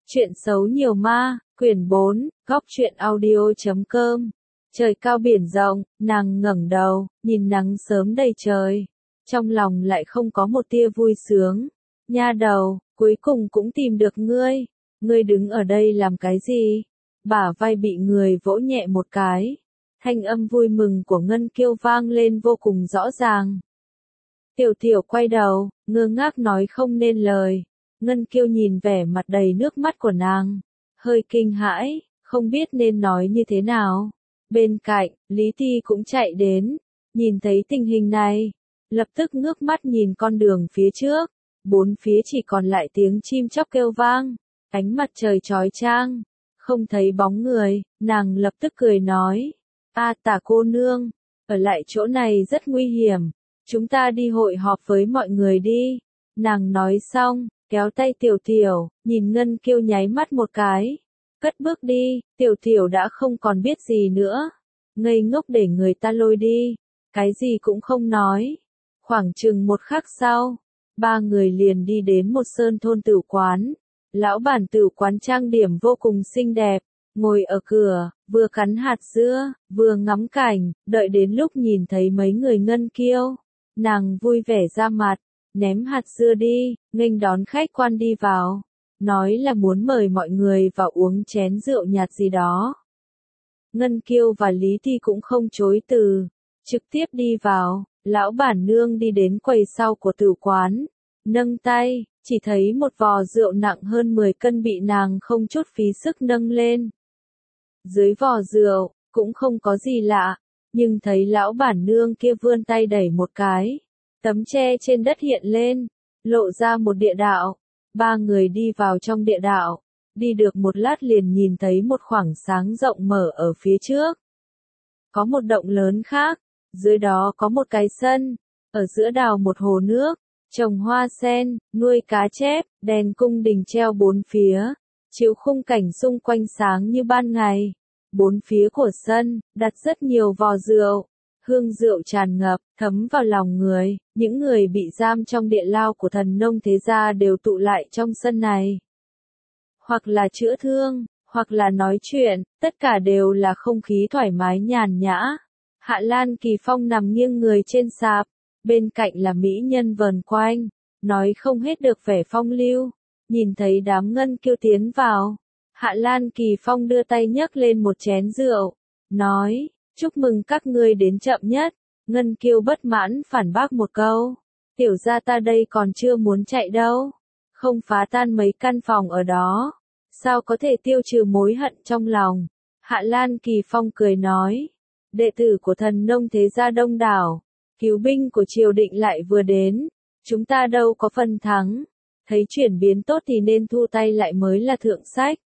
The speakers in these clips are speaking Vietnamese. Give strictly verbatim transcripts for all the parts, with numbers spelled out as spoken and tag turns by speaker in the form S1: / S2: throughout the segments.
S1: Chuyện xấu nhiều ma, quyển bốn, góc truyện audio chấm com. Trời cao biển rộng, nàng ngẩng đầu, nhìn nắng sớm đầy trời. Trong lòng lại không có một tia vui sướng. Nha đầu, cuối cùng cũng tìm được ngươi. Ngươi đứng ở đây làm cái gì? Bả vai bị người vỗ nhẹ một cái. Thanh âm vui mừng của Ngân Kiêu vang lên vô cùng rõ ràng. Tiểu Tiểu quay đầu, ngơ ngác nói không nên lời. Ngân Kiêu nhìn vẻ mặt đầy nước mắt của nàng, hơi kinh hãi, không biết nên nói như thế nào. Bên cạnh, Lý Ti cũng chạy đến, nhìn thấy tình hình này, lập tức ngước mắt nhìn con đường phía trước, bốn phía chỉ còn lại tiếng chim chóc kêu vang, ánh mặt trời chói chang, không thấy bóng người, nàng lập tức cười nói, a Tả cô nương, ở lại chỗ này rất nguy hiểm, chúng ta đi hội họp với mọi người đi. Nàng nói xong, kéo tay Tiểu Tiểu, nhìn Ngân Kiêu nháy mắt một cái, cất bước đi. Tiểu Tiểu đã không còn biết gì nữa, ngây ngốc để người ta lôi đi, cái gì cũng không nói. Khoảng chừng một khắc sau, ba người liền đi đến một sơn thôn tử quán. Lão bản tử quán trang điểm vô cùng xinh đẹp, ngồi ở cửa, vừa cắn hạt dưa, vừa ngắm cảnh, đợi đến lúc nhìn thấy mấy người Ngân Kiêu, nàng vui vẻ ra mặt, ném hạt dưa đi, nghênh đón khách quan đi vào, nói là muốn mời mọi người vào uống chén rượu nhạt gì đó. Ngân Kiêu và Lý Thi cũng không chối từ, trực tiếp đi vào. Lão bản nương đi đến quầy sau của tử quán, nâng tay, chỉ thấy một vò rượu nặng hơn mười cân bị nàng không chút phí sức nâng lên. Dưới vò rượu, cũng không có gì lạ, nhưng thấy lão bản nương kia vươn tay đẩy một cái, tấm tre trên đất hiện lên, lộ ra một địa đạo. Ba người đi vào trong địa đạo, đi được một lát liền nhìn thấy một khoảng sáng rộng mở ở phía trước. Có một động lớn khác, dưới đó có một cái sân, ở giữa đào một hồ nước, trồng hoa sen, nuôi cá chép, đèn cung đình treo bốn phía, chiếu khung cảnh xung quanh sáng như ban ngày. Bốn phía của sân, đặt rất nhiều vò rượu, hương rượu tràn ngập, thấm vào lòng người. Những người bị giam trong địa lao của thần nông thế gia đều tụ lại trong sân này. Hoặc là chữa thương, hoặc là nói chuyện, tất cả đều là không khí thoải mái nhàn nhã. Hạ Lan Kỳ Phong nằm nghiêng người trên sạp, bên cạnh là mỹ nhân vờn quanh, nói không hết được vẻ phong lưu. Nhìn thấy đám Ngân Kiêu tiến vào, Hạ Lan Kỳ Phong đưa tay nhấc lên một chén rượu, nói, chúc mừng các ngươi đến chậm nhất. Ngân Kiêu bất mãn phản bác một câu, tiểu gia ta đây còn chưa muốn chạy đâu, không phá tan mấy căn phòng ở đó, sao có thể tiêu trừ mối hận trong lòng. Hạ Lan Kỳ Phong cười nói, đệ tử của thần nông thế gia đông đảo, cứu binh của triều định lại vừa đến, chúng ta đâu có phần thắng, thấy chuyển biến tốt thì nên thu tay lại mới là thượng sách.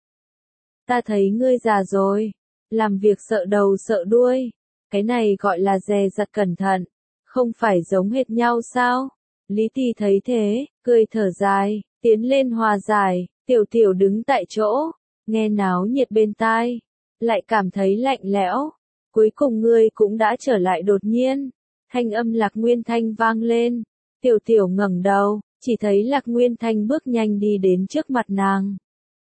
S1: Ta thấy ngươi già rồi, làm việc sợ đầu sợ đuôi, cái này gọi là dè dặt cẩn thận, không phải giống hệt nhau sao? Lý Ti thấy thế, cười thở dài, tiến lên hòa giải. Tiểu Tiểu đứng tại chỗ, nghe náo nhiệt bên tai, lại cảm thấy lạnh lẽo. Cuối cùng ngươi cũng đã trở lại. Đột nhiên, thanh âm Lạc Nguyên Thanh vang lên. Tiểu Tiểu ngẩng đầu, chỉ thấy Lạc Nguyên Thanh bước nhanh đi đến trước mặt nàng.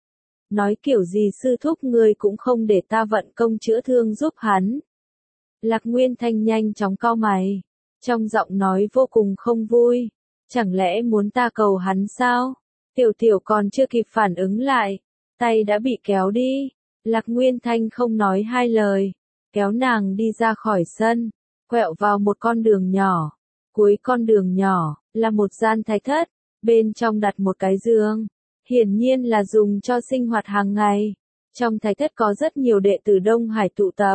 S1: Nói kiểu gì sư thúc ngươi cũng không để ta vận công chữa thương giúp hắn. Lạc Nguyên Thanh nhanh chóng cau mày, trong giọng nói vô cùng không vui. Chẳng lẽ muốn ta cầu hắn sao? Tiểu Tiểu còn chưa kịp phản ứng lại, tay đã bị kéo đi. Lạc Nguyên Thanh không nói hai lời, kéo nàng đi ra khỏi sân, quẹo vào một con đường nhỏ. Cuối con đường nhỏ, là một gian thái thất, bên trong đặt một cái giường, hiển nhiên là dùng cho sinh hoạt hàng ngày. Trong thái thất có rất nhiều đệ tử Đông Hải tụ tập.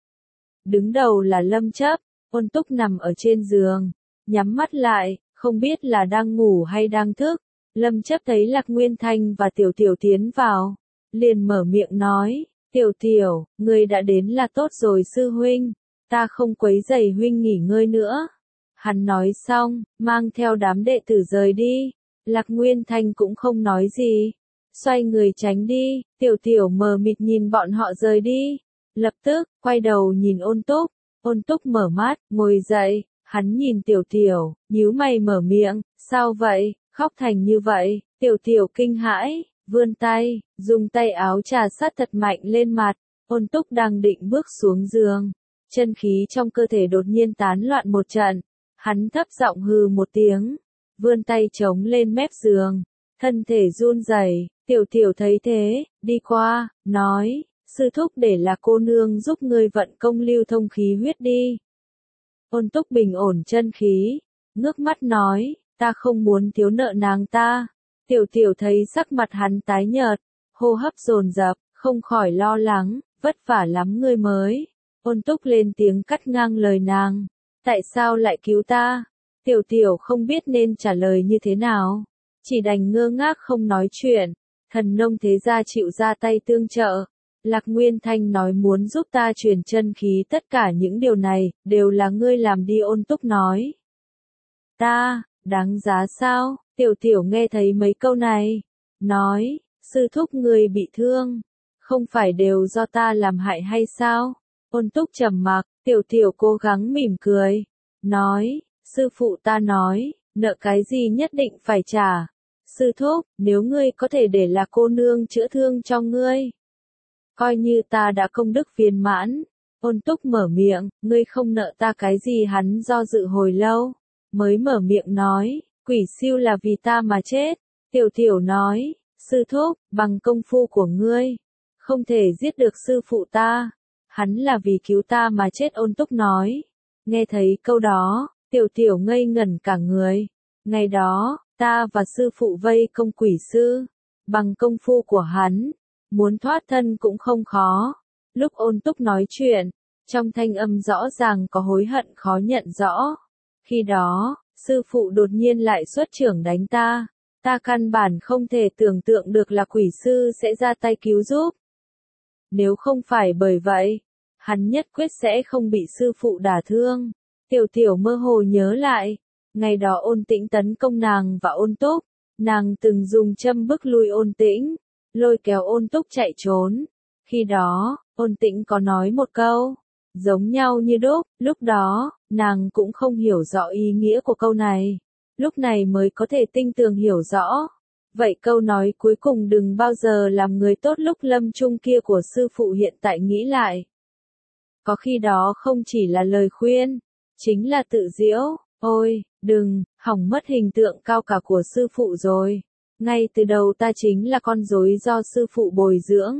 S1: Đứng đầu là Lâm Chấp, Ôn Túc nằm ở trên giường, nhắm mắt lại, không biết là đang ngủ hay đang thức. Lâm Chấp thấy Lạc Nguyên Thanh và Tiểu Tiểu tiến vào, liền mở miệng nói, Tiểu Tiểu, ngươi đã đến là tốt rồi sư huynh, ta không quấy rầy huynh nghỉ ngơi nữa. Hắn nói xong, mang theo đám đệ tử rời đi. Lạc Nguyên Thanh cũng không nói gì, xoay người tránh đi. Tiểu Tiểu mờ mịt nhìn bọn họ rời đi, lập tức, quay đầu nhìn Ôn Túc. Ôn Túc mở mắt, ngồi dậy, hắn nhìn Tiểu Tiểu, nhíu mày mở miệng, sao vậy, khóc thành như vậy. Tiểu Tiểu kinh hãi, vươn tay, dùng tay áo trà sát thật mạnh lên mặt. Ôn Túc đang định bước xuống giường, chân khí trong cơ thể đột nhiên tán loạn một trận, hắn thấp giọng hừ một tiếng, vươn tay chống lên mép giường, thân thể run rẩy. Tiểu Tiểu thấy thế, đi qua, nói, sư thúc để là cô nương giúp ngươi vận công lưu thông khí huyết đi. Ôn Túc bình ổn chân khí, ngước mắt nói, ta không muốn thiếu nợ nàng ta. Tiểu Tiểu thấy sắc mặt hắn tái nhợt, hô hấp dồn dập, không khỏi lo lắng, vất vả lắm ngươi mới. Ôn Túc lên tiếng cắt ngang lời nàng, tại sao lại cứu ta? Tiểu Tiểu không biết nên trả lời như thế nào, chỉ đành ngơ ngác không nói chuyện. Thần nông thế gia chịu ra tay tương trợ. Lạc Nguyên Thanh nói muốn giúp ta truyền chân khí, tất cả những điều này, đều là ngươi làm đi. Ôn Túc nói. Ta, đáng giá sao? Tiểu Tiểu nghe thấy mấy câu này, nói, sư thúc ngươi bị thương, không phải đều do ta làm hại hay sao? Ôn Túc trầm mặc, Tiểu Tiểu cố gắng mỉm cười, nói, sư phụ ta nói, nợ cái gì nhất định phải trả. Sư thúc, nếu ngươi có thể để là cô nương chữa thương cho ngươi, coi như ta đã công đức viên mãn. Ôn Túc mở miệng, ngươi không nợ ta cái gì. Hắn do dự hồi lâu, mới mở miệng nói, quỷ siêu là vì ta mà chết. Tiểu Tiểu nói, sư thúc, bằng công phu của ngươi, không thể giết được sư phụ ta. Hắn là vì cứu ta mà chết. Ôn Túc nói. Nghe thấy câu đó, Tiểu Tiểu ngây ngẩn cả người. Ngày đó, ta và sư phụ vây công quỷ sư, bằng công phu của hắn, muốn thoát thân cũng không khó. Lúc Ôn Túc nói chuyện, trong thanh âm rõ ràng có hối hận khó nhận rõ. Khi đó, sư phụ đột nhiên lại xuất chưởng đánh ta, ta căn bản không thể tưởng tượng được là quỷ sư sẽ ra tay cứu giúp. Nếu không phải bởi vậy, hắn nhất quyết sẽ không bị sư phụ đả thương. Tiểu Tiểu mơ hồ nhớ lại, ngày đó Ôn Tĩnh tấn công nàng và Ôn Túc, nàng từng dùng châm bức lui Ôn Tĩnh, lôi kéo Ôn Túc chạy trốn. Khi đó, Ôn Tĩnh có nói một câu, giống nhau như đúc. Lúc đó, nàng cũng không hiểu rõ ý nghĩa của câu này, lúc này mới có thể tinh tường hiểu rõ. Vậy câu nói cuối cùng đừng bao giờ làm người tốt lúc lâm chung kia của sư phụ hiện tại nghĩ lại, có khi đó không chỉ là lời khuyên, chính là tự giễu. Ôi, đừng, hỏng mất hình tượng cao cả của sư phụ rồi. Ngay từ đầu ta chính là con rối do sư phụ bồi dưỡng.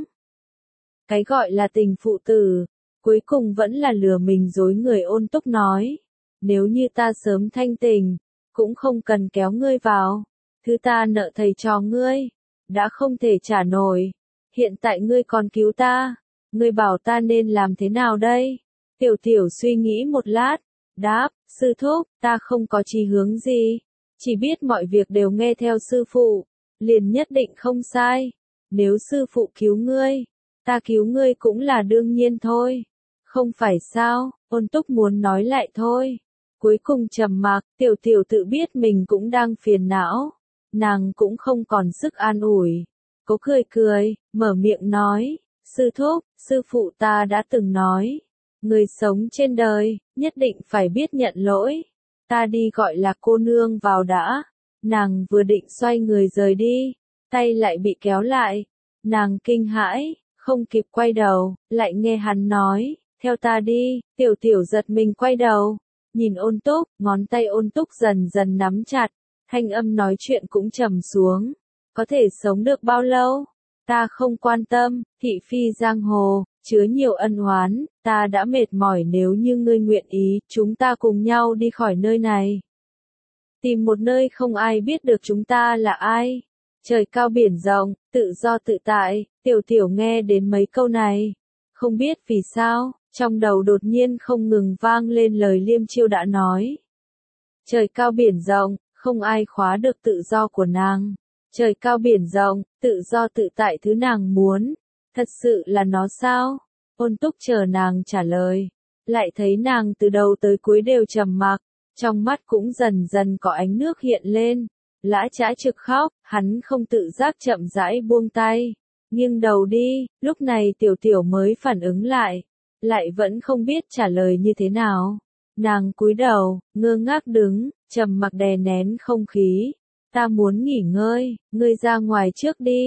S1: Cái gọi là tình phụ tử, cuối cùng vẫn là lừa mình dối người. Ôn Túc nói, nếu như ta sớm thanh tình, cũng không cần kéo ngươi vào. Thứ ta nợ thầy trò ngươi, đã không thể trả nổi. Hiện tại ngươi còn cứu ta, ngươi bảo ta nên làm thế nào đây? Tiểu Tiểu suy nghĩ một lát, đáp, sư thúc, ta không có chí hướng gì, chỉ biết mọi việc đều nghe theo sư phụ, liền nhất định không sai. Nếu sư phụ cứu ngươi, ta cứu ngươi cũng là đương nhiên thôi. Không phải sao? Ôn Túc muốn nói lại thôi, cuối cùng trầm mặc. Tiểu Tiểu tự biết mình cũng đang phiền não, nàng cũng không còn sức an ủi, cố cười cười, mở miệng nói, sư thúc, sư phụ ta đã từng nói, người sống trên đời, nhất định phải biết nhận lỗi. Ta đi gọi là cô nương vào đã. Nàng vừa định xoay người rời đi, tay lại bị kéo lại. Nàng kinh hãi, không kịp quay đầu, lại nghe hắn nói, theo ta đi. Tiểu Tiểu giật mình quay đầu, nhìn Ôn Túc, ngón tay Ôn Túc dần dần nắm chặt, thanh âm nói chuyện cũng trầm xuống. Có thể sống được bao lâu? Ta không quan tâm. Thị phi giang hồ, chứa nhiều ân oán, ta đã mệt mỏi. Nếu như ngươi nguyện ý, chúng ta cùng nhau đi khỏi nơi này, tìm một nơi không ai biết được chúng ta là ai. Trời cao biển rộng, tự do tự tại. Tiểu Tiểu nghe đến mấy câu này, không biết vì sao, trong đầu đột nhiên không ngừng vang lên lời Liêm Chiêu đã nói. Trời cao biển rộng, không ai khóa được tự do của nàng. Trời cao biển rộng, tự do tự tại thứ nàng muốn. Thật sự là nó sao? Ôn Túc chờ nàng trả lời, lại thấy nàng từ đầu tới cuối đều trầm mặc, trong mắt cũng dần dần có ánh nước hiện lên. Lã Trã trực khóc, hắn không tự giác chậm rãi buông tay, nghiêng đầu đi. Lúc này Tiểu Tiểu mới phản ứng lại, lại vẫn không biết trả lời như thế nào. Nàng cúi đầu, ngơ ngác đứng, trầm mặc đè nén không khí. Ta muốn nghỉ ngơi, ngươi ra ngoài trước đi.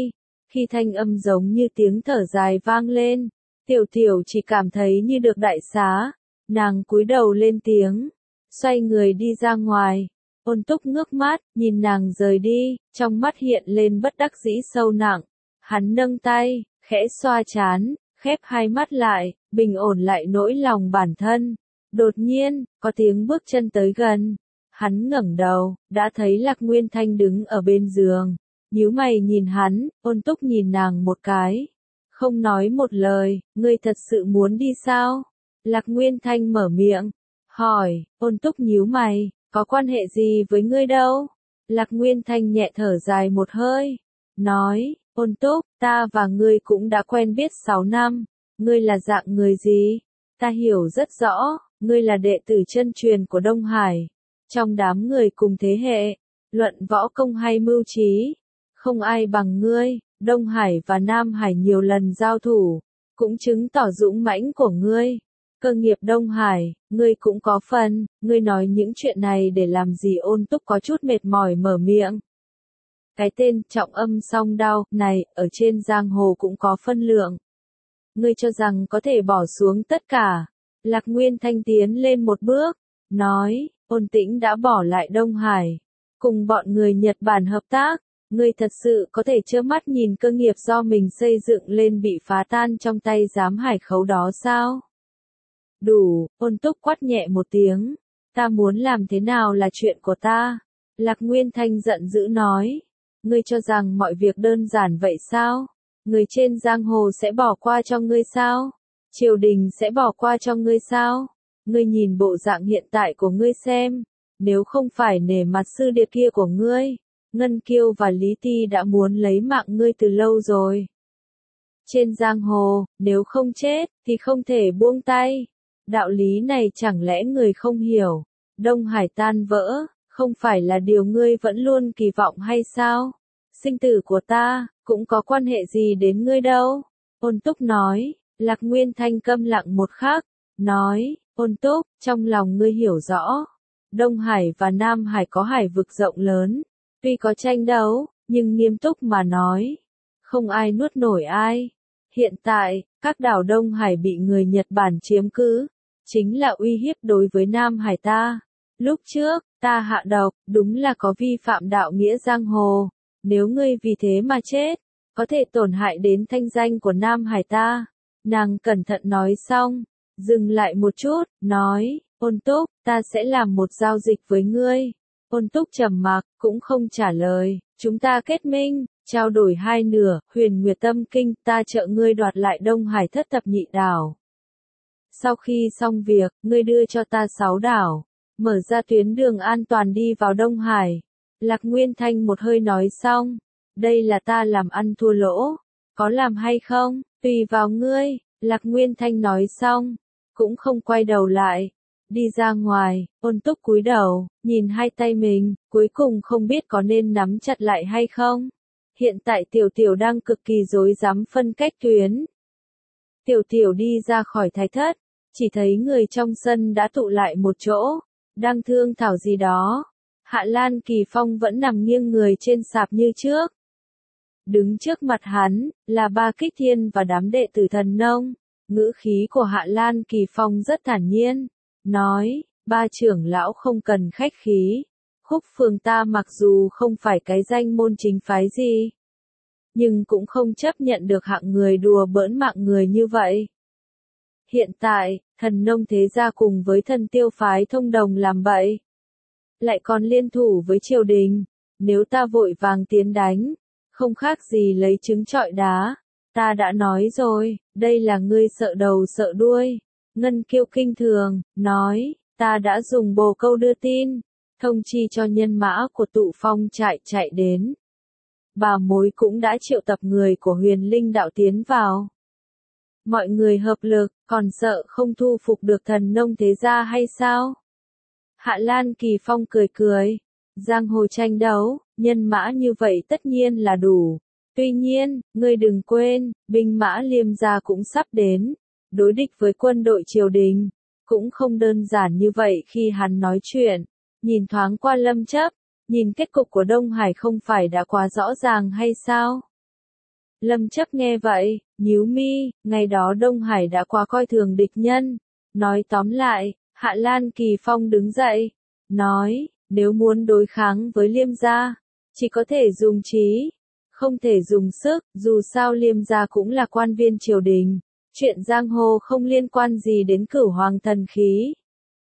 S1: Khi thanh âm giống như tiếng thở dài vang lên, Tiểu Tiểu chỉ cảm thấy như được đại xá, nàng cúi đầu lên tiếng, xoay người đi ra ngoài. Ôn Túc ngước mắt, nhìn nàng rời đi, trong mắt hiện lên bất đắc dĩ sâu nặng. Hắn nâng tay, khẽ xoa trán, khép hai mắt lại, bình ổn lại nỗi lòng bản thân. Đột nhiên, có tiếng bước chân tới gần. Hắn ngẩng đầu, đã thấy Lạc Nguyên Thanh đứng ở bên giường. Nhíu mày nhìn hắn, Ôn Túc nhìn nàng một cái. Không nói một lời, ngươi thật sự muốn đi sao? Lạc Nguyên Thanh mở miệng, hỏi. Ôn Túc nhíu mày, có quan hệ gì với ngươi đâu? Lạc Nguyên Thanh nhẹ thở dài một hơi, nói, Ôn Túc, ta và ngươi cũng đã quen biết sáu năm, ngươi là dạng người gì? Ta hiểu rất rõ, ngươi là đệ tử chân truyền của Đông Hải. Trong đám người cùng thế hệ, luận võ công hay mưu trí, không ai bằng ngươi. Đông Hải và Nam Hải nhiều lần giao thủ, cũng chứng tỏ dũng mãnh của ngươi. Cơ nghiệp Đông Hải, ngươi cũng có phần, ngươi nói những chuyện này để làm gì? Ôn Túc có chút mệt mỏi mở miệng. Cái tên trọng âm song đao này, ở trên giang hồ cũng có phân lượng. Ngươi cho rằng có thể bỏ xuống tất cả. Lạc Nguyên Thanh tiến lên một bước, nói, Ôn Tĩnh đã bỏ lại Đông Hải, cùng bọn người Nhật Bản hợp tác. Ngươi thật sự có thể trơ mắt nhìn cơ nghiệp do mình xây dựng lên bị phá tan trong tay giám hải khấu đó sao? Đủ, Ôn Túc quát nhẹ một tiếng. Ta muốn làm thế nào là chuyện của ta? Lạc Nguyên Thanh giận dữ nói. Ngươi cho rằng mọi việc đơn giản vậy sao? Người trên giang hồ sẽ bỏ qua cho ngươi sao? Triều đình sẽ bỏ qua cho ngươi sao? Ngươi nhìn bộ dạng hiện tại của ngươi xem. Nếu không phải nể mặt sư điệp kia của ngươi, Ngân Kiêu và Lý Ti đã muốn lấy mạng ngươi từ lâu rồi. Trên giang hồ, nếu không chết, thì không thể buông tay. Đạo lý này chẳng lẽ người không hiểu? Đông Hải tan vỡ, không phải là điều ngươi vẫn luôn kỳ vọng hay sao? Sinh tử của ta, cũng có quan hệ gì đến ngươi đâu? Ôn Túc nói. Lạc Nguyên Thanh câm lặng một khắc, nói, Ôn Túc, trong lòng ngươi hiểu rõ. Đông Hải và Nam Hải có hải vực rộng lớn. Tuy có tranh đấu, nhưng nghiêm túc mà nói, không ai nuốt nổi ai. Hiện tại, các đảo Đông Hải bị người Nhật Bản chiếm cứ, chính là uy hiếp đối với Nam Hải ta. Lúc trước, ta hạ độc, đúng là có vi phạm đạo nghĩa giang hồ. Nếu ngươi vì thế mà chết, có thể tổn hại đến thanh danh của Nam Hải ta. Nàng cẩn thận nói xong, dừng lại một chút, nói, Ôn Túc, ta sẽ làm một giao dịch với ngươi. Ôn Túc trầm mặc, cũng không trả lời. Chúng ta kết minh, trao đổi hai nửa, Huyền Nguyệt Tâm Kinh, ta trợ ngươi đoạt lại Đông Hải thất thập nhị đảo. Sau khi xong việc, ngươi đưa cho ta sáu đảo, mở ra tuyến đường an toàn đi vào Đông Hải. Lạc Nguyên Thanh một hơi nói xong, đây là ta làm ăn thua lỗ, có làm hay không, tùy vào ngươi. Lạc Nguyên Thanh nói xong, cũng không quay đầu lại. Đi ra ngoài, Ôn Túc cúi đầu, nhìn hai tay mình, cuối cùng không biết có nên nắm chặt lại hay không. Hiện tại Tiểu Tiểu đang cực kỳ rối rắm phân cách tuyến. Tiểu Tiểu đi ra khỏi thái thất, chỉ thấy người trong sân đã tụ lại một chỗ, đang thương thảo gì đó. Hạ Lan Kỳ Phong vẫn nằm nghiêng người trên sạp như trước. Đứng trước mặt hắn, là Ba Kích Thiên và đám đệ tử Thần Nông. Ngữ khí của Hạ Lan Kỳ Phong rất thản nhiên. Nói, Ba trưởng lão không cần khách khí. Khúc Phường ta mặc dù không phải cái danh môn chính phái gì, nhưng cũng không chấp nhận được hạng người đùa bỡn mạng người như vậy. Hiện tại, Thần Nông thế gia cùng với Thần Tiêu phái thông đồng làm bậy, lại còn liên thủ với triều đình. Nếu ta vội vàng tiến đánh, không khác gì lấy trứng trọi đá. Ta đã nói rồi, đây là ngươi sợ đầu sợ đuôi. Ngân Kiêu kinh thường, nói, ta đã dùng bồ câu đưa tin, thông chi cho nhân mã của tụ phong trại chạy đến. Bà mối cũng đã triệu tập người của Huyền Linh đạo tiến vào. Mọi người hợp lực, còn sợ không thu phục được Thần Nông thế gia hay sao? Hạ Lan Kỳ Phong cười cười, giang hồ tranh đấu, nhân mã như vậy tất nhiên là đủ. Tuy nhiên, ngươi đừng quên, binh mã Liêm gia cũng sắp đến, đối địch với quân đội triều đình, cũng không đơn giản như vậy. Khi hắn nói chuyện, nhìn thoáng qua Lâm Chấp, nhìn kết cục của Đông Hải không phải đã quá rõ ràng hay sao? Lâm Chấp nghe vậy, nhíu mi, ngày đó Đông Hải đã quá coi thường địch nhân. Nói tóm lại, Hạ Lan Kỳ Phong đứng dậy, nói, nếu muốn đối kháng với Liêm gia, chỉ có thể dùng trí, không thể dùng sức, dù sao Liêm gia cũng là quan viên triều đình, chuyện giang hồ không liên quan gì đến Cửu Hoàng thần khí.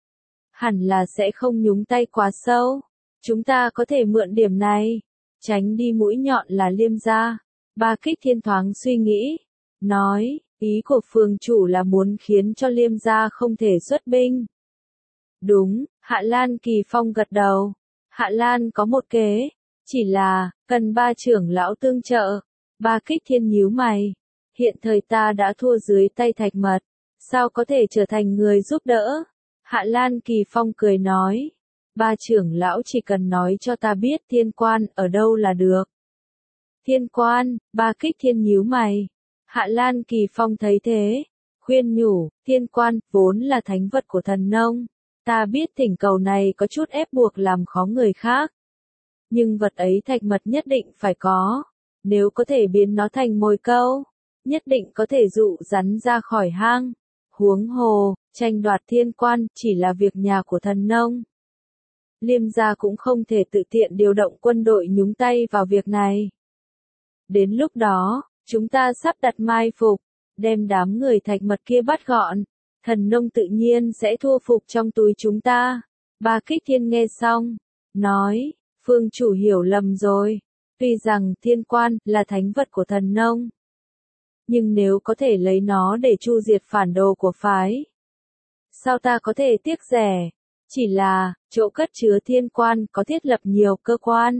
S1: Hẳn là sẽ không nhúng tay quá sâu, chúng ta có thể mượn điểm này, tránh đi mũi nhọn là Liêm gia. Ba Kích Thiên thoáng suy nghĩ, nói, ý của phường chủ là muốn khiến cho Liêm gia không thể xuất binh. Đúng, Hạ Lan Kỳ Phong gật đầu. Hạ Lan có một kế, chỉ là, cần ba trưởng lão tương trợ. Ba Kích Thiên nhíu mày. Hiện thời ta đã thua dưới tay Thạch Mật, sao có thể trở thành người giúp đỡ? Hạ Lan Kỳ Phong cười nói, ba trưởng lão chỉ cần nói cho ta biết Thiên Quan ở đâu là được. Thiên Quan, Ba Kích Thiên nhíu mày. Hạ Lan Kỳ Phong thấy thế, khuyên nhủ, Thiên Quan vốn là thánh vật của thần nông. Ta biết thỉnh cầu này có chút ép buộc làm khó người khác. Nhưng vật ấy Thạch Mật nhất định phải có. Nếu có thể biến nó thành mồi câu, nhất định có thể dụ rắn ra khỏi hang. Huống hồ, tranh đoạt Thiên Quan chỉ là việc nhà của thần nông. Liêm gia cũng không thể tự tiện điều động quân đội nhúng tay vào việc này. Đến lúc đó, chúng ta sắp đặt mai phục, đem đám người Thạch Mật kia bắt gọn. Thần nông tự nhiên sẽ thua phục trong túi chúng ta. Ba Kích Thiên nghe xong, nói, phương chủ hiểu lầm rồi. Tuy rằng Thiên Quan là thánh vật của thần nông, nhưng nếu có thể lấy nó để chu diệt phản đồ của phái, sao ta có thể tiếc rẻ? Chỉ là, chỗ cất chứa Thiên Quan có thiết lập nhiều cơ quan.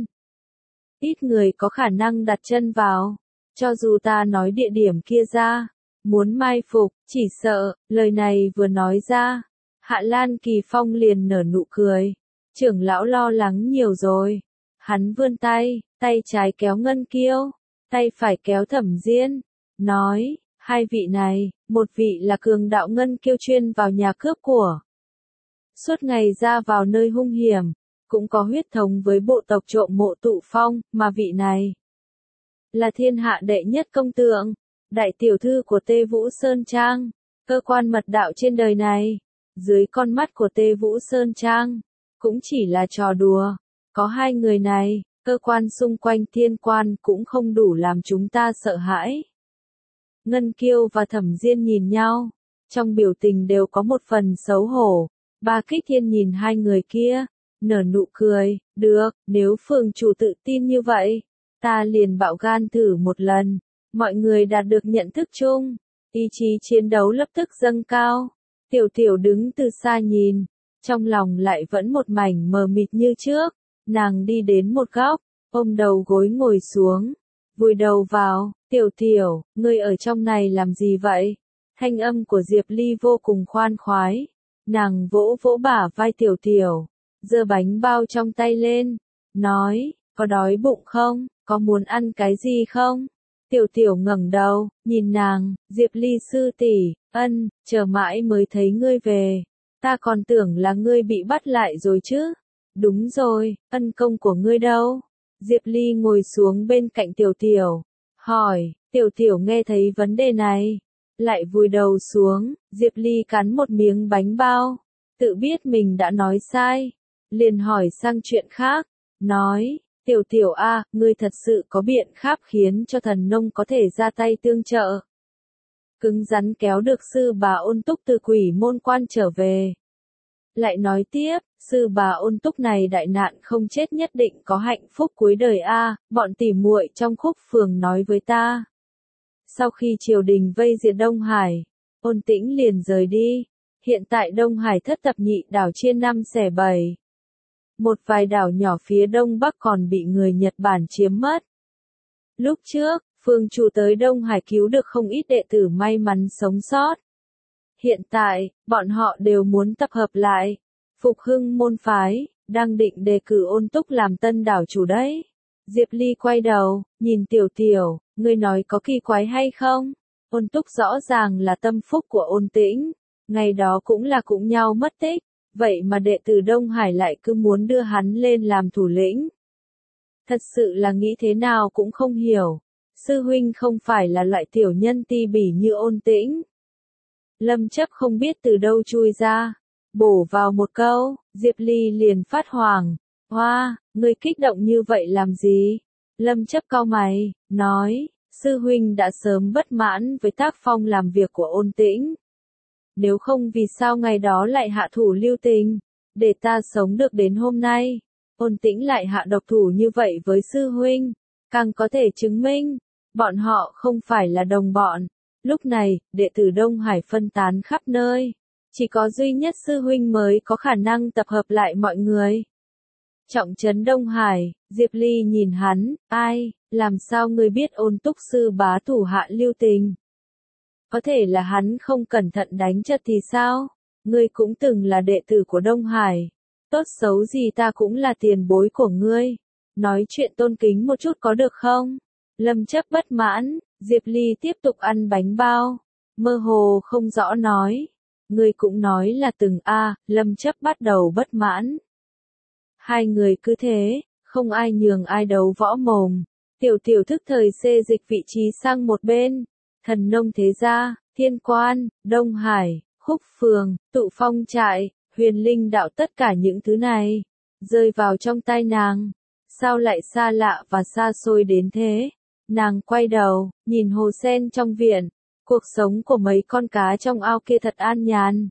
S1: Ít người có khả năng đặt chân vào. Cho dù ta nói địa điểm kia ra, muốn mai phục, chỉ sợ, lời này vừa nói ra, Hạ Lan Kỳ Phong liền nở nụ cười. Trưởng lão lo lắng nhiều rồi. Hắn vươn tay, tay trái kéo Ngân Kiêu, tay phải kéo Thẩm Diên, nói, hai vị này, một vị là cường đạo Ngân Kiêu chuyên vào nhà cướp của. Suốt ngày ra vào nơi hung hiểm, cũng có huyết thống với bộ tộc trộm Mộ Tụ Phong, mà vị này là thiên hạ đệ nhất công tượng, đại tiểu thư của Tê Vũ Sơn Trang, cơ quan mật đạo trên đời này. Dưới con mắt của Tê Vũ Sơn Trang, cũng chỉ là trò đùa. Có hai người này, cơ quan xung quanh Thiên Quan cũng không đủ làm chúng ta sợ hãi. Ngân Kiêu và Thẩm Diên nhìn nhau, trong biểu tình đều có một phần xấu hổ. Ba Kích Thiên nhìn hai người kia, nở nụ cười, được, nếu phường chủ tự tin như vậy, ta liền bạo gan thử một lần. Mọi người đạt được nhận thức chung, ý chí chiến đấu lập tức dâng cao. Tiểu Tiểu đứng từ xa nhìn, trong lòng lại vẫn một mảnh mờ mịt như trước. Nàng đi đến một góc, ôm đầu gối ngồi xuống, vùi đầu vào. Tiểu Tiểu, ngươi ở trong này làm gì vậy? Thanh âm của Diệp Ly vô cùng khoan khoái. Nàng vỗ vỗ bả vai Tiểu Tiểu, giơ bánh bao trong tay lên, nói, có đói bụng không? Có muốn ăn cái gì không? Tiểu Tiểu ngẩng đầu, nhìn nàng, Diệp Ly sư tỷ, ân, chờ mãi mới thấy ngươi về. Ta còn tưởng là ngươi bị bắt lại rồi chứ. Đúng rồi, ân công của ngươi đâu? Diệp Ly ngồi xuống bên cạnh Tiểu Tiểu, hỏi. Tiểu Tiểu nghe thấy vấn đề này, lại vùi đầu xuống. Diệp Ly cắn một miếng bánh bao, tự biết mình đã nói sai, liền hỏi sang chuyện khác, nói, Tiểu Tiểu a, ngươi thật sự có biện pháp khiến cho thần nông có thể ra tay tương trợ? Cứng rắn kéo được sư bà Ôn Túc từ Quỷ Môn Quan trở về. Lại nói tiếp, sư bà Ôn Túc này đại nạn không chết nhất định có hạnh phúc cuối đời a, bọn tỉ muội trong khúc phường nói với ta. Sau khi triều đình vây diệt Đông Hải, Ôn Tĩnh liền rời đi. Hiện tại Đông Hải thất thập nhị đảo chia năm xẻ bảy. Một vài đảo nhỏ phía đông bắc còn bị người Nhật Bản chiếm mất. Lúc trước, phương chủ tới Đông Hải cứu được không ít đệ tử may mắn sống sót. Hiện tại, bọn họ đều muốn tập hợp lại, phục hưng môn phái, đang định đề cử Ôn Túc làm tân đảo chủ đấy. Diệp Ly quay đầu, nhìn Tiểu Tiểu, ngươi nói có kỳ quái hay không? Ôn Túc rõ ràng là tâm phúc của Ôn Tĩnh, ngày đó cũng là cũng nhau mất tích, vậy mà đệ tử Đông Hải lại cứ muốn đưa hắn lên làm thủ lĩnh. Thật sự là nghĩ thế nào cũng không hiểu. sư huynh không phải là loại tiểu nhân ti bỉ như Ôn Tĩnh. Lâm Chấp không biết từ đâu chui ra, bổ vào một câu, Diệp Ly liền phát hoảng, hoa, ngươi kích động như vậy làm gì? Lâm Chấp cau mày, nói, sư huynh đã sớm bất mãn với tác phong làm việc của Ôn Tĩnh. Nếu không vì sao ngày đó lại hạ thủ lưu tình, để ta sống được đến hôm nay. Ôn Tĩnh lại hạ độc thủ như vậy với sư huynh, càng có thể chứng minh, bọn họ không phải là đồng bọn. Lúc này, đệ tử Đông Hải phân tán khắp nơi, chỉ có duy nhất sư huynh mới có khả năng tập hợp lại mọi người. Trọng trấn Đông Hải, Diệp Ly nhìn hắn, ai, làm sao ngươi biết Ôn Túc sư bá thủ hạ lưu tình? Có thể là hắn không cẩn thận đánh chật thì sao? Ngươi cũng từng là đệ tử của Đông Hải. Tốt xấu gì ta cũng là tiền bối của ngươi. Nói chuyện tôn kính một chút có được không? Lâm Chấp bất mãn, Diệp Ly tiếp tục ăn bánh bao. Mơ hồ không rõ nói. Ngươi cũng nói là từng a à, Lâm Chấp bắt đầu bất mãn. Hai người cứ thế, không ai nhường ai đấu võ mồm. Tiểu tiểu thức thời xê dịch vị trí sang một bên. Thần nông thế gia, thiên quan, Đông Hải, khúc phường, tụ phong trại, huyền linh đạo tất cả những thứ này, rơi vào trong tay nàng. Sao lại xa lạ và xa xôi đến thế? Nàng quay đầu, nhìn hồ sen trong viện, cuộc sống của mấy con cá trong ao kia thật an nhàn.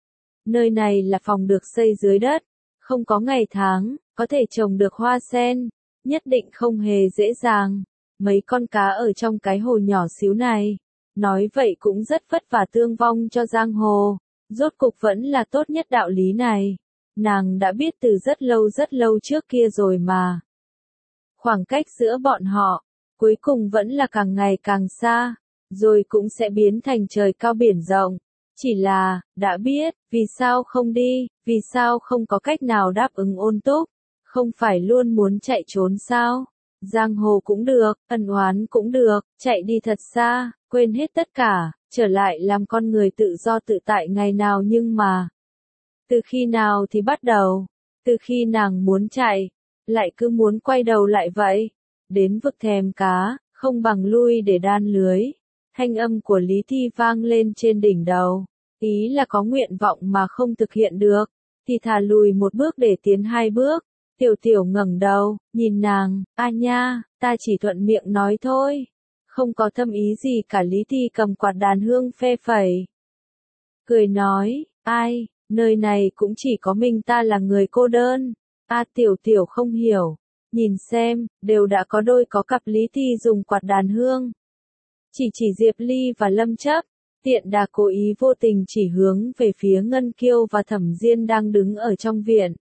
S1: Nơi này là phòng được xây dưới đất, không có ngày tháng, có thể trồng được hoa sen, nhất định không hề dễ dàng. Mấy con cá ở trong cái hồ nhỏ xíu này, nói vậy cũng rất vất vả tương vong cho giang hồ, rốt cục vẫn là tốt nhất đạo lý này. Nàng đã biết từ rất lâu rất lâu trước kia rồi mà. Khoảng cách giữa bọn họ, cuối cùng vẫn là càng ngày càng xa, rồi cũng sẽ biến thành trời cao biển rộng. Chỉ là, đã biết, vì sao không đi, vì sao không có cách nào đáp ứng Ôn Túc, không phải luôn muốn chạy trốn sao? Giang hồ cũng được, ân oán cũng được, chạy đi thật xa, quên hết tất cả, trở lại làm con người tự do tự tại ngày nào nhưng mà. Từ khi nào thì bắt đầu, từ khi nàng muốn chạy, lại cứ muốn quay đầu lại vậy. Đến vực thèm cá, không bằng lui để đan lưới. Thanh âm của Lý Thi vang lên trên đỉnh đầu, ý là có nguyện vọng mà không thực hiện được, thì thả lùi một bước để tiến hai bước. Tiểu tiểu ngẩng đầu, nhìn nàng, a nha, ta chỉ thuận miệng nói thôi, không có thâm ý gì cả. Lý Thi cầm quạt đàn hương phe phẩy, cười nói, ai, nơi này cũng chỉ có mình ta là người cô đơn. A tiểu tiểu không hiểu, nhìn xem, đều đã có đôi có cặp. Lý Thi dùng quạt đàn hương, chỉ chỉ Diệp Ly và Lâm Chấp, tiện đà cố ý vô tình chỉ hướng về phía Ngân Kiêu và Thẩm Diên đang đứng ở trong viện.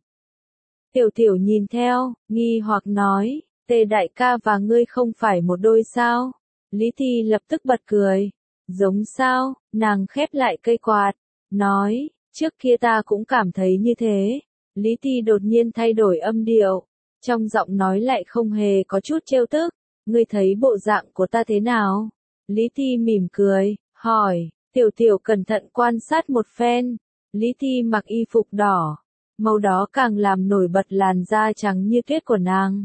S1: Tiểu tiểu nhìn theo, nghi hoặc nói, Tề đại ca và ngươi không phải một đôi sao? Lý Thi lập tức bật cười, giống sao? Nàng khép lại cây quạt, nói, trước kia ta cũng cảm thấy như thế. Lý Thi đột nhiên thay đổi âm điệu, trong giọng nói lại không hề có chút trêu tức, ngươi thấy bộ dạng của ta thế nào? Lý Thi mỉm cười, hỏi, tiểu tiểu cẩn thận quan sát một phen. Lý Thi mặc y phục đỏ, màu đó càng làm nổi bật làn da trắng như tuyết của nàng.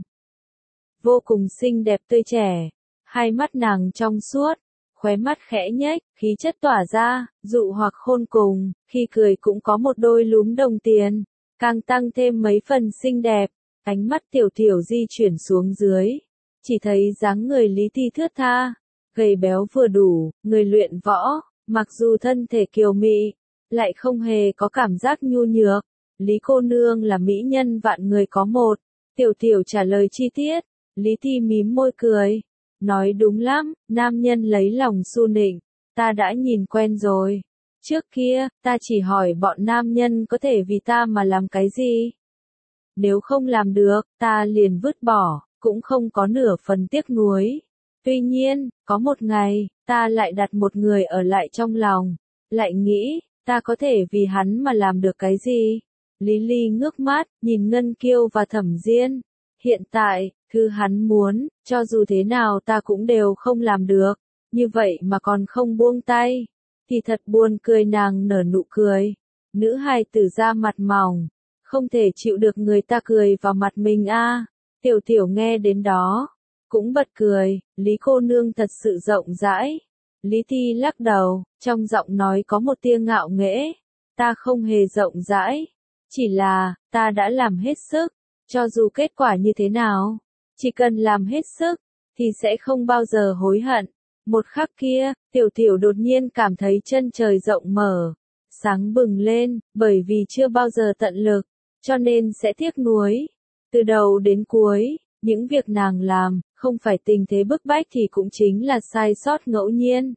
S1: Vô cùng xinh đẹp tươi trẻ, hai mắt nàng trong suốt, khóe mắt khẽ nhếch, khí chất tỏa ra, dụ hoặc khôn cùng, khi cười cũng có một đôi lúm đồng tiền, càng tăng thêm mấy phần xinh đẹp. Ánh mắt tiểu tiểu di chuyển xuống dưới, chỉ thấy dáng người Lý Thi thướt tha, gầy béo vừa đủ, người luyện võ, mặc dù thân thể kiều mị, lại không hề có cảm giác nhu nhược. Lý cô nương là mỹ nhân vạn người có một. Tiểu tiểu trả lời chi tiết. Lý Thi mím môi cười, nói đúng lắm, nam nhân lấy lòng su nịnh, ta đã nhìn quen rồi. Trước kia, ta chỉ hỏi bọn nam nhân có thể vì ta mà làm cái gì. Nếu không làm được, ta liền vứt bỏ, cũng không có nửa phần tiếc nuối. Tuy nhiên, có một ngày, ta lại đặt một người ở lại trong lòng, lại nghĩ, ta có thể vì hắn mà làm được cái gì. Lý Ly ngước mắt, nhìn Ngân Kiêu và Thẩm Diên. Hiện tại, thứ hắn muốn, cho dù thế nào ta cũng đều không làm được. Như vậy mà còn không buông tay. Thì thật buồn cười. Nàng nở nụ cười. Nữ hài tử da mặt mỏng, không thể chịu được người ta cười vào mặt mình a. À. Tiểu tiểu nghe đến đó, cũng bật cười, Lý cô nương thật sự rộng rãi. Lý Ti lắc đầu, trong giọng nói có một tia ngạo nghễ. Ta không hề rộng rãi. Chỉ là, ta đã làm hết sức. Cho dù kết quả như thế nào, chỉ cần làm hết sức, thì sẽ không bao giờ hối hận. Một khắc kia, Tiểu Tiểu đột nhiên cảm thấy chân trời rộng mở, sáng bừng lên, bởi vì chưa bao giờ tận lực, cho nên sẽ tiếc nuối. Từ đầu đến cuối, những việc nàng làm, không phải tình thế bức bách thì cũng chính là sai sót ngẫu nhiên.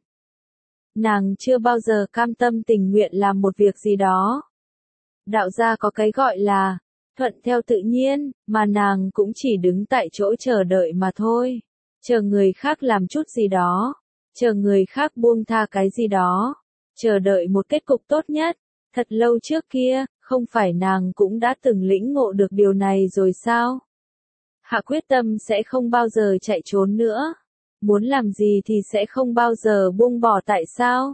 S1: Nàng chưa bao giờ cam tâm tình nguyện làm một việc gì đó. Đạo gia có cái gọi là thuận theo tự nhiên, mà nàng cũng chỉ đứng tại chỗ chờ đợi mà thôi. Chờ người khác làm chút gì đó, chờ người khác buông tha cái gì đó, chờ đợi một kết cục tốt nhất. Thật lâu trước kia, không phải nàng cũng đã từng lĩnh ngộ được điều này rồi sao? Hạ quyết tâm sẽ không bao giờ chạy trốn nữa. Muốn làm gì thì sẽ không bao giờ buông bỏ tại sao?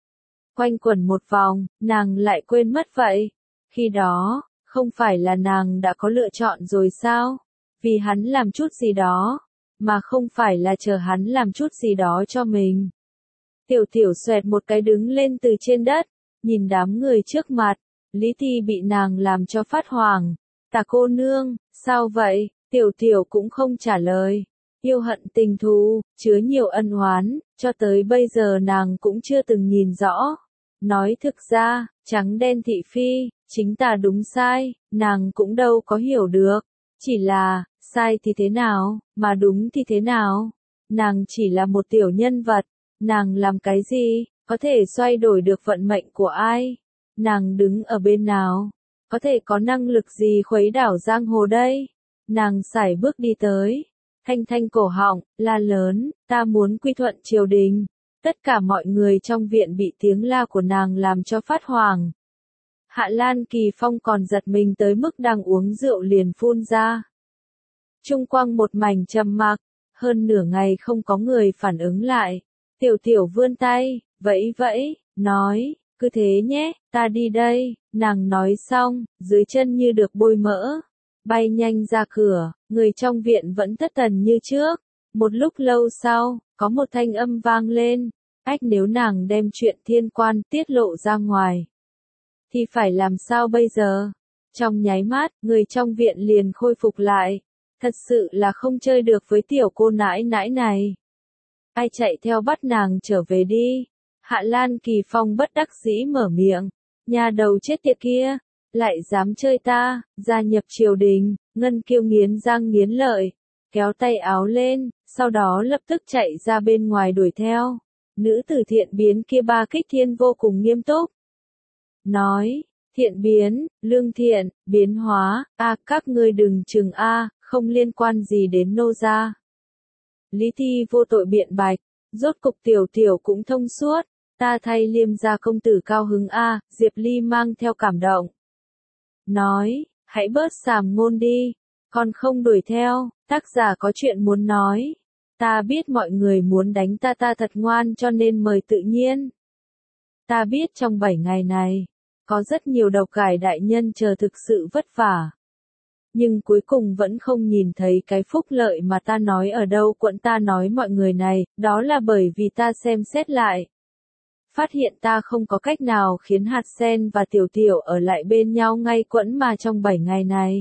S1: Quanh quẩn một vòng, nàng lại quên mất vậy. Khi đó, không phải là nàng đã có lựa chọn rồi sao? Vì hắn làm chút gì đó, mà không phải là chờ hắn làm chút gì đó cho mình. Tiểu Tiểu xoẹt một cái đứng lên từ trên đất, nhìn đám người trước mặt. Lý Ti bị nàng làm cho phát hoảng. Tà cô nương, sao vậy? Tiểu Tiểu cũng không trả lời. Yêu hận tình thù, chứa nhiều ân oán, cho tới bây giờ nàng cũng chưa từng nhìn rõ. Nói thực ra, trắng đen thị phi, chính tà đúng sai, nàng cũng đâu có hiểu được. Chỉ là, sai thì thế nào, mà đúng thì thế nào? Nàng chỉ là một tiểu nhân vật, nàng làm cái gì, có thể xoay đổi được vận mệnh của ai? Nàng đứng ở bên nào? Có thể có năng lực gì khuấy đảo giang hồ đây? Nàng sải bước đi tới, thanh thanh cổ họng, la lớn, ta muốn quy thuận triều đình. Tất cả mọi người trong viện bị tiếng la của nàng làm cho phát hoảng. Hạ Lan Kỳ Phong còn giật mình tới mức đang uống rượu liền phun ra. Trung quang một mảnh trầm mặc, hơn nửa ngày không có người phản ứng lại. Tiểu Tiểu vươn tay, vẫy vẫy, nói, cứ thế nhé, ta đi đây. Nàng nói xong, dưới chân như được bôi mỡ, bay nhanh ra cửa, người trong viện vẫn thất thần như trước. Một lúc lâu sau, có một thanh âm vang lên, ách nếu nàng đem chuyện thiên quan tiết lộ ra ngoài, thì phải làm sao bây giờ? Trong nháy mắt, người trong viện liền khôi phục lại. Thật sự là không chơi được với tiểu cô nãi nãi này. Ai chạy theo bắt nàng trở về đi. Hạ Lan Kỳ Phong bất đắc dĩ mở miệng. Nhà đầu chết tiệt kia, lại dám chơi ta, gia nhập triều đình. Ngân Kiêu nghiến răng nghiến lợi, kéo tay áo lên, sau đó lập tức chạy ra bên ngoài đuổi theo. Nữ tử Thiện Biến kia ba kích thiên vô cùng nghiêm túc. Nói, Thiện Biến, Lương Thiện, biến hóa, a các ngươi đừng chừng a, không liên quan gì đến nô gia. Lý Thi vô tội biện bạch, rốt cục Tiểu Tiểu cũng thông suốt, ta thay Liêm gia công tử cao hứng a, Diệp Ly mang theo cảm động. Nói, hãy bớt sàm ngôn đi, còn không đuổi theo, tác giả có chuyện muốn nói. Ta biết mọi người muốn đánh ta ta thật ngoan cho nên mời tự nhiên. Ta biết trong bảy ngày này, có rất nhiều độc cải đại nhân chờ thực sự vất vả. Nhưng cuối cùng vẫn không nhìn thấy cái phúc lợi mà ta nói ở đâu quận ta nói mọi người này, đó là bởi vì ta xem xét lại. Phát hiện ta không có cách nào khiến Hạt Sen và Tiểu Tiểu ở lại bên nhau ngay quẫn mà trong bảy ngày này.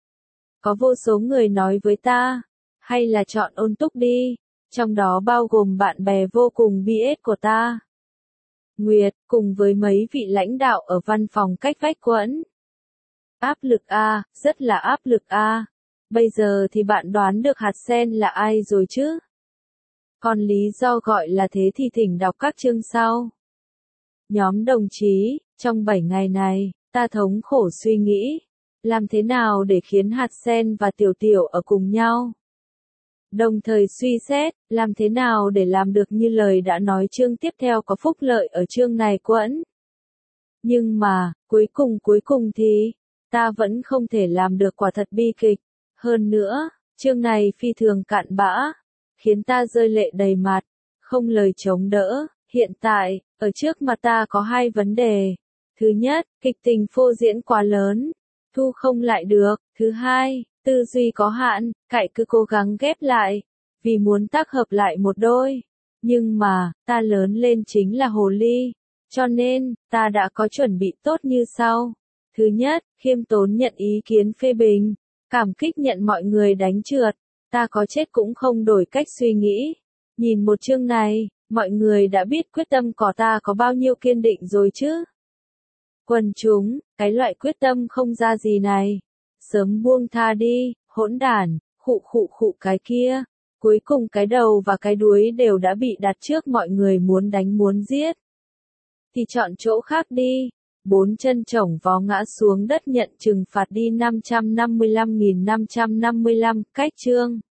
S1: Có vô số người nói với ta, hay là chọn Ôn Túc đi, trong đó bao gồm bạn bè vô cùng bi ết của ta. Nguyệt, cùng với mấy vị lãnh đạo ở văn phòng cách vách quẫn. Áp lực a, rất là áp lực a. Bây giờ thì bạn đoán được Hạt Sen là ai rồi chứ? Còn lý do gọi là thế thì thỉnh đọc các chương sau. Nhóm đồng chí, trong bảy ngày này, ta thống khổ suy nghĩ, làm thế nào để khiến Hạt Sen và Tiểu Tiểu ở cùng nhau? Đồng thời suy xét, làm thế nào để làm được như lời đã nói chương tiếp theo có phúc lợi ở chương này quẫn. Nhưng mà, cuối cùng cuối cùng thì, ta vẫn không thể làm được, quả thật bi kịch. Hơn nữa, chương này phi thường cạn bã, khiến ta rơi lệ đầy mặt, không lời chống đỡ. Hiện tại, ở trước mặt ta có hai vấn đề. Thứ nhất, kịch tình phô diễn quá lớn, thu không lại được. Thứ hai, tư duy có hạn, cải cứ cố gắng ghép lại. vì muốn tác hợp lại một đôi. Nhưng mà, ta lớn lên chính là hồ ly, cho nên, ta đã có chuẩn bị tốt như sau. Thứ nhất, khiêm tốn nhận ý kiến phê bình, cảm kích nhận mọi người đánh trượt, ta có chết cũng không đổi cách suy nghĩ. Nhìn một chương này, mọi người đã biết quyết tâm của ta có bao nhiêu kiên định rồi chứ. Quần chúng, cái loại quyết tâm không ra gì này. Sớm buông tha đi, hỗn đản, khụ khụ khụ cái kia. Cuối cùng cái đầu và cái đuối đều đã bị đặt trước mọi người muốn đánh muốn giết. Thì chọn chỗ khác đi. Bốn chân chổng vó ngã xuống đất nhận trừng phạt đi năm trăm năm mươi lăm nghìn năm trăm năm mươi lăm, cách chương.